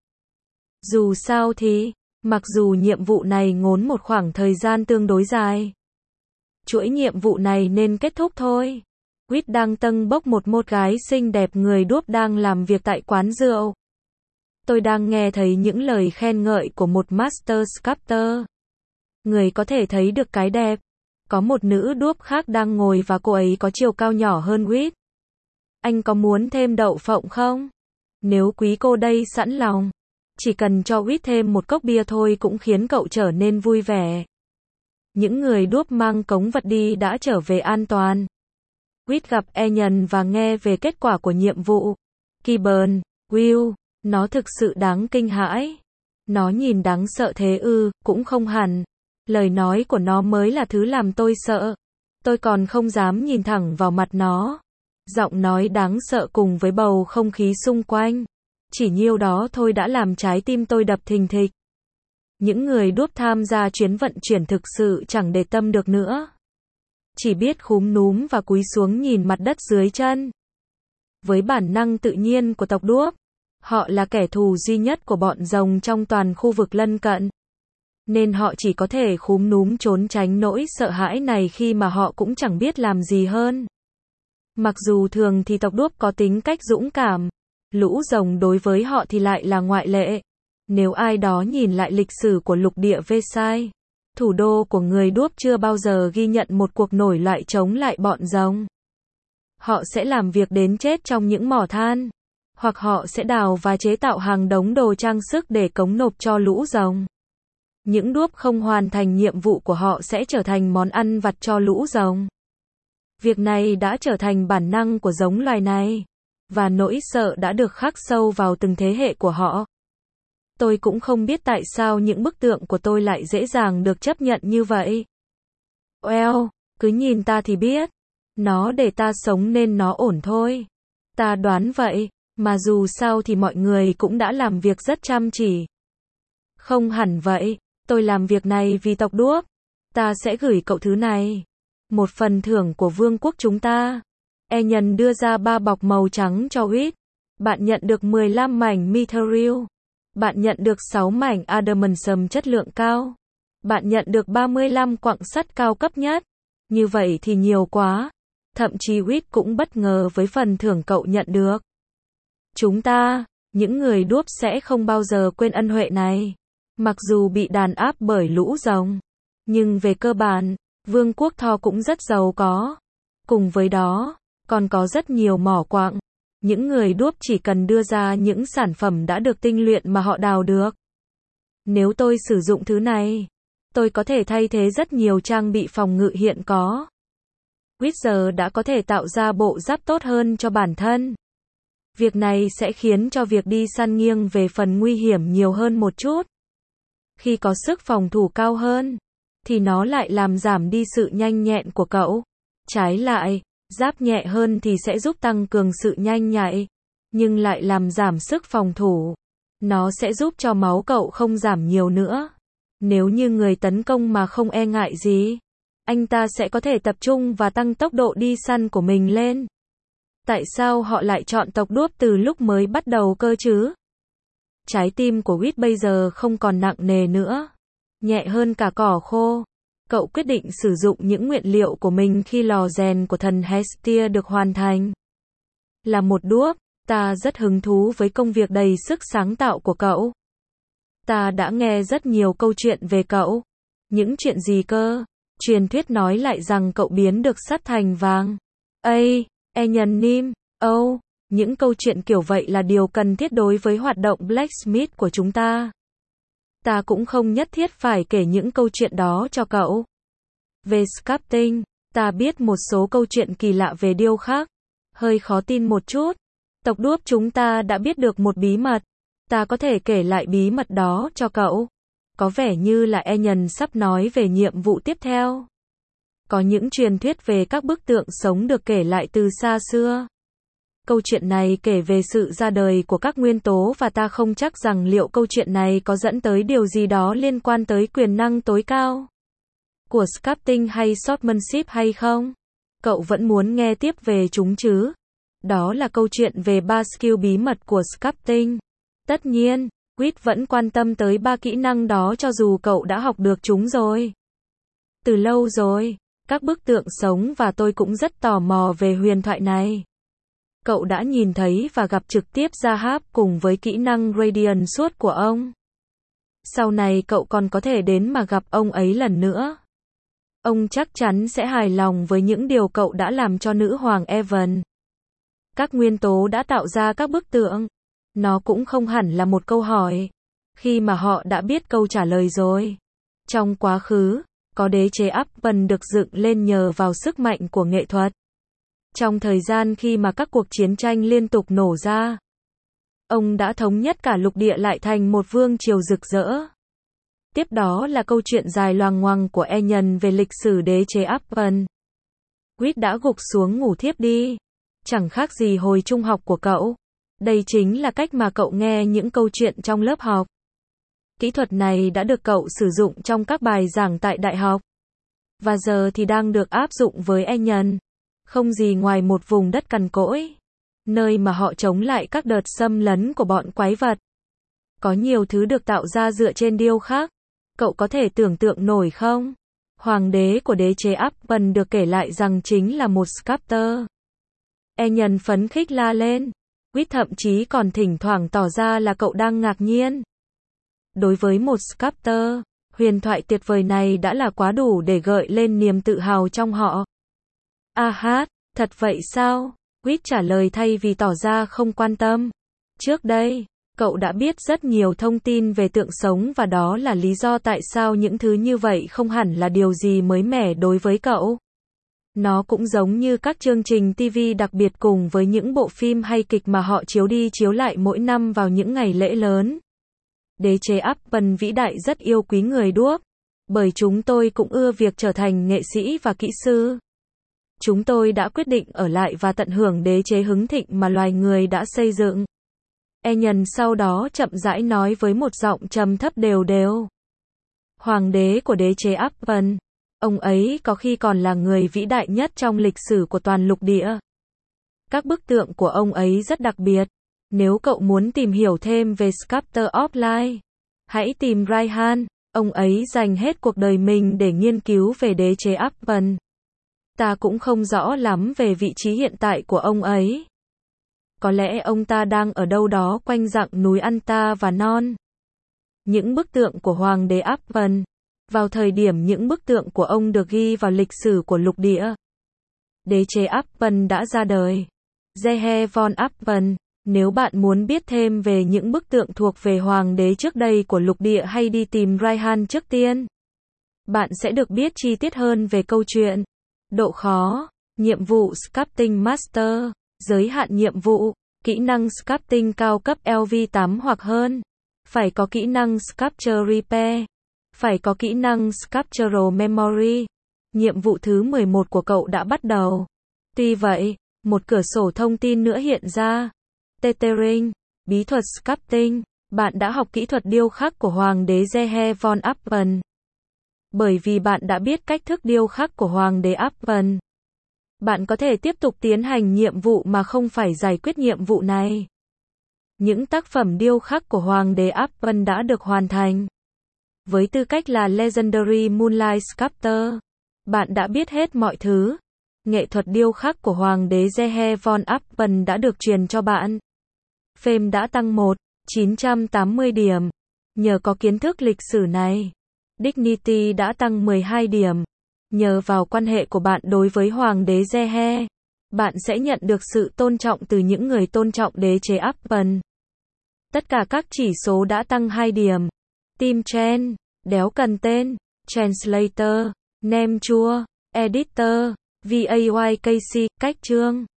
S1: Dù sao thì, mặc dù nhiệm vụ này ngốn một khoảng thời gian tương đối dài, chuỗi nhiệm vụ này nên kết thúc thôi. Quýt đang tâng bốc một một gái xinh đẹp người đuốc đang làm việc tại quán rượu. Tôi đang nghe thấy những lời khen ngợi của một Master Sculptor. Người có thể thấy được cái đẹp. Có một nữ đuốc khác đang ngồi và cô ấy có chiều cao nhỏ hơn Quýt. Anh có muốn thêm đậu phộng không? Nếu quý cô đây sẵn lòng, chỉ cần cho Quýt thêm một cốc bia thôi cũng khiến cậu trở nên vui vẻ. Những người đuốc mang cống vật đi đã trở về an toàn. Quýt gặp E nhân và nghe về kết quả của nhiệm vụ. Gibbon, Will, nó thực sự đáng kinh hãi. Nó nhìn đáng sợ thế ư, cũng không hẳn. Lời nói của nó mới là thứ làm tôi sợ. Tôi còn không dám nhìn thẳng vào mặt nó. Giọng nói đáng sợ cùng với bầu không khí xung quanh. Chỉ nhiêu đó thôi đã làm trái tim tôi đập thình thịch. Những người đuốc tham gia chuyến vận chuyển thực sự chẳng để tâm được nữa. Chỉ biết khúm núm và cúi xuống nhìn mặt đất dưới chân. Với bản năng tự nhiên của tộc đuốc, họ là kẻ thù duy nhất của bọn rồng trong toàn khu vực lân cận. Nên họ chỉ có thể khúm núm trốn tránh nỗi sợ hãi này khi mà họ cũng chẳng biết làm gì hơn. Mặc dù thường thì tộc đuốc có tính cách dũng cảm, Lũ rồng đối với họ thì lại là ngoại lệ. Nếu ai đó nhìn lại lịch sử của lục địa Versailles, thủ đô của người Đuốc chưa bao giờ ghi nhận một cuộc nổi loạn chống lại bọn rồng. Họ sẽ làm việc đến chết trong những mỏ than, hoặc họ sẽ đào và chế tạo hàng đống đồ trang sức để cống nộp cho lũ rồng. Những Đuốc không hoàn thành nhiệm vụ của họ sẽ trở thành món ăn vặt cho lũ rồng. Việc này đã trở thành bản năng của giống loài này, và nỗi sợ đã được khắc sâu vào từng thế hệ của họ. Tôi cũng không biết tại sao những bức tượng của tôi lại dễ dàng được chấp nhận như vậy. Well, cứ nhìn ta thì biết. Nó để ta sống nên nó ổn thôi. Ta đoán vậy, mà dù sao thì mọi người cũng đã làm việc rất chăm chỉ. Không hẳn vậy, tôi làm việc này vì tộc Đuốc. Ta sẽ gửi cậu thứ này. Một phần thưởng của vương quốc chúng ta. E nhân đưa ra ba bọc màu trắng cho Whit. Bạn nhận được mười lăm mảnh mithril. Bạn nhận được sáu mảnh adamantium chất lượng cao. Bạn nhận được ba mươi lăm quặng sắt cao cấp nhất. Như vậy thì nhiều quá. Thậm chí Whit cũng bất ngờ với phần thưởng cậu nhận được. Chúng ta, những người Đuốc sẽ không bao giờ quên ân huệ này. Mặc dù bị đàn áp bởi lũ rồng. Nhưng về cơ bản, vương quốc Thor cũng rất giàu có. Cùng với đó, còn có rất nhiều mỏ quặng. Những người Đuốc chỉ cần đưa ra những sản phẩm đã được tinh luyện mà họ đào được. Nếu tôi sử dụng thứ này, tôi có thể thay thế rất nhiều trang bị phòng ngự hiện có. Witcher đã có thể tạo ra bộ giáp tốt hơn cho bản thân. Việc này sẽ khiến cho việc đi săn nghiêng về phần nguy hiểm nhiều hơn một chút. Khi có sức phòng thủ cao hơn, thì nó lại làm giảm đi sự nhanh nhẹn của cậu. Trái lại, giáp nhẹ hơn thì sẽ giúp tăng cường sự nhanh nhạy, nhưng lại làm giảm sức phòng thủ. Nó sẽ giúp cho máu cậu không giảm nhiều nữa. Nếu như người tấn công mà không e ngại gì, anh ta sẽ có thể tập trung và tăng tốc độ đi săn của mình lên. Tại sao họ lại chọn tộc Đuốc từ lúc mới bắt đầu cơ chứ? Trái tim của Whit bây giờ không còn nặng nề nữa, nhẹ hơn cả cỏ khô. Cậu quyết định sử dụng những nguyên liệu của mình khi lò rèn của thần Hestia được hoàn thành. Là một Đuốc, ta rất hứng thú với công việc đầy sức sáng tạo của cậu. Ta đã nghe rất nhiều câu chuyện về cậu. Những chuyện gì cơ? Truyền thuyết nói lại rằng cậu biến được sắt thành vàng. Ây, e nhân Nim, oh, những câu chuyện kiểu vậy là điều cần thiết đối với hoạt động blacksmith của chúng ta. Ta cũng không nhất thiết phải kể những câu chuyện đó cho cậu. Về sculpting, ta biết một số câu chuyện kỳ lạ về điêu khắc. Hơi khó tin một chút. Tộc Đuốc chúng ta đã biết được một bí mật. Ta có thể kể lại bí mật đó cho cậu. Có vẻ như là e nhân sắp nói về nhiệm vụ tiếp theo. Có những truyền thuyết về các bức tượng sống được kể lại từ xa xưa. Câu chuyện này kể về sự ra đời của các nguyên tố và ta không chắc rằng liệu câu chuyện này có dẫn tới điều gì đó liên quan tới quyền năng tối cao của sculpting hay swordsmanship hay không. Cậu vẫn muốn nghe tiếp về chúng chứ? Đó là câu chuyện về ba skill bí mật của sculpting. Tất nhiên, Whit vẫn quan tâm tới ba kỹ năng đó cho dù cậu đã học được chúng rồi. Từ lâu rồi, các bức tượng sống và tôi cũng rất tò mò về huyền thoại này. Cậu đã nhìn thấy và gặp trực tiếp Rahab cùng với kỹ năng Radiant Sword của ông. Sau này cậu còn có thể đến mà gặp ông ấy lần nữa. Ông chắc chắn sẽ hài lòng với những điều cậu đã làm cho nữ hoàng Evan. Các nguyên tố đã tạo ra các bức tượng. Nó cũng không hẳn là một câu hỏi, khi mà họ đã biết câu trả lời rồi. Trong quá khứ, có đế chế Appen được dựng lên nhờ vào sức mạnh của nghệ thuật. Trong thời gian khi mà các cuộc chiến tranh liên tục nổ ra, ông đã thống nhất cả lục địa lại thành một vương triều rực rỡ. Tiếp đó là câu chuyện dài loằng ngoằng của e nhân về lịch sử đế chế Appen. Whit đã gục xuống ngủ thiếp đi. Chẳng khác gì hồi trung học của cậu. Đây chính là cách mà cậu nghe những câu chuyện trong lớp học. Kỹ thuật này đã được cậu sử dụng trong các bài giảng tại đại học. Và giờ thì đang được áp dụng với e nhân. Không gì ngoài một vùng đất cằn cỗi. Nơi mà họ chống lại các đợt xâm lấn của bọn quái vật. Có nhiều thứ được tạo ra dựa trên điêu khắc. Cậu có thể tưởng tượng nổi không? Hoàng đế của đế chế Appen được kể lại rằng chính là một sculptor. E nhân phấn khích la lên. Quýt thậm chí còn thỉnh thoảng tỏ ra là cậu đang ngạc nhiên. Đối với một sculptor, huyền thoại tuyệt vời này đã là quá đủ để gợi lên niềm tự hào trong họ. A hát, thật vậy sao? Quýt trả lời thay vì tỏ ra không quan tâm. Trước đây, cậu đã biết rất nhiều thông tin về tượng sống và đó là lý do tại sao những thứ như vậy không hẳn là điều gì mới mẻ đối với cậu. Nó cũng giống như các chương trình ti vi đặc biệt cùng với những bộ phim hay kịch mà họ chiếu đi chiếu lại mỗi năm vào những ngày lễ lớn. Đế chế Upton vĩ đại rất yêu quý người đuốc, bởi chúng tôi cũng ưa việc trở thành nghệ sĩ và kỹ sư. Chúng tôi đã quyết định ở lại và tận hưởng đế chế hưng thịnh mà loài người đã xây dựng. Enyan sau đó chậm rãi nói với một giọng trầm thấp đều đều. Hoàng đế của đế chế Upton, ông ấy có khi còn là người vĩ đại nhất trong lịch sử của toàn lục địa. Các bức tượng của ông ấy rất đặc biệt. Nếu cậu muốn tìm hiểu thêm về Sculptor of Life, hãy tìm Raihan, ông ấy dành hết cuộc đời mình để nghiên cứu về đế chế Upton. Ta cũng không rõ lắm về vị trí hiện tại của ông ấy. Có lẽ ông ta đang ở đâu đó quanh dặng núi Anta và Non. Những bức tượng của Hoàng đế Upton, vào thời điểm những bức tượng của ông được ghi vào lịch sử của lục địa. Đế chế Upton đã ra đời. Zehe von Upton. Nếu bạn muốn biết thêm về những bức tượng thuộc về hoàng đế trước đây của lục địa hay đi tìm Raihan trước tiên, bạn sẽ được biết chi tiết hơn về câu chuyện. Độ khó, nhiệm vụ Sculpting Master, giới hạn nhiệm vụ, kỹ năng Sculpting cao cấp L V tám hoặc hơn, phải có kỹ năng Sculpture Repair, phải có kỹ năng Sculptural Memory. Nhiệm vụ thứ mười một của cậu đã bắt đầu. Tuy vậy, một cửa sổ thông tin nữa hiện ra. Tethering, bí thuật sculpting, bạn đã học kỹ thuật điêu khắc của Hoàng đế Zehe von Upton. Bởi vì bạn đã biết cách thức điêu khắc của Hoàng đế Upton, bạn có thể tiếp tục tiến hành nhiệm vụ mà không phải giải quyết nhiệm vụ này. Những tác phẩm điêu khắc của Hoàng đế Upton đã được hoàn thành. Với tư cách là Legendary Moonlight Sculptor, bạn đã biết hết mọi thứ. Nghệ thuật điêu khắc của Hoàng đế Zehe von Upton đã được truyền cho bạn. Fame đã tăng một nghìn chín trăm tám mươi điểm. Nhờ có kiến thức lịch sử này. Dignity đã tăng mười hai điểm. Nhờ vào quan hệ của bạn đối với Hoàng đế Zehe, bạn sẽ nhận được sự tôn trọng từ những người tôn trọng đế chế Upton. Tất cả các chỉ số đã tăng hai điểm. Team Trend, đéo cần tên, Translator, Name Chua, Editor, vayk, cách chương.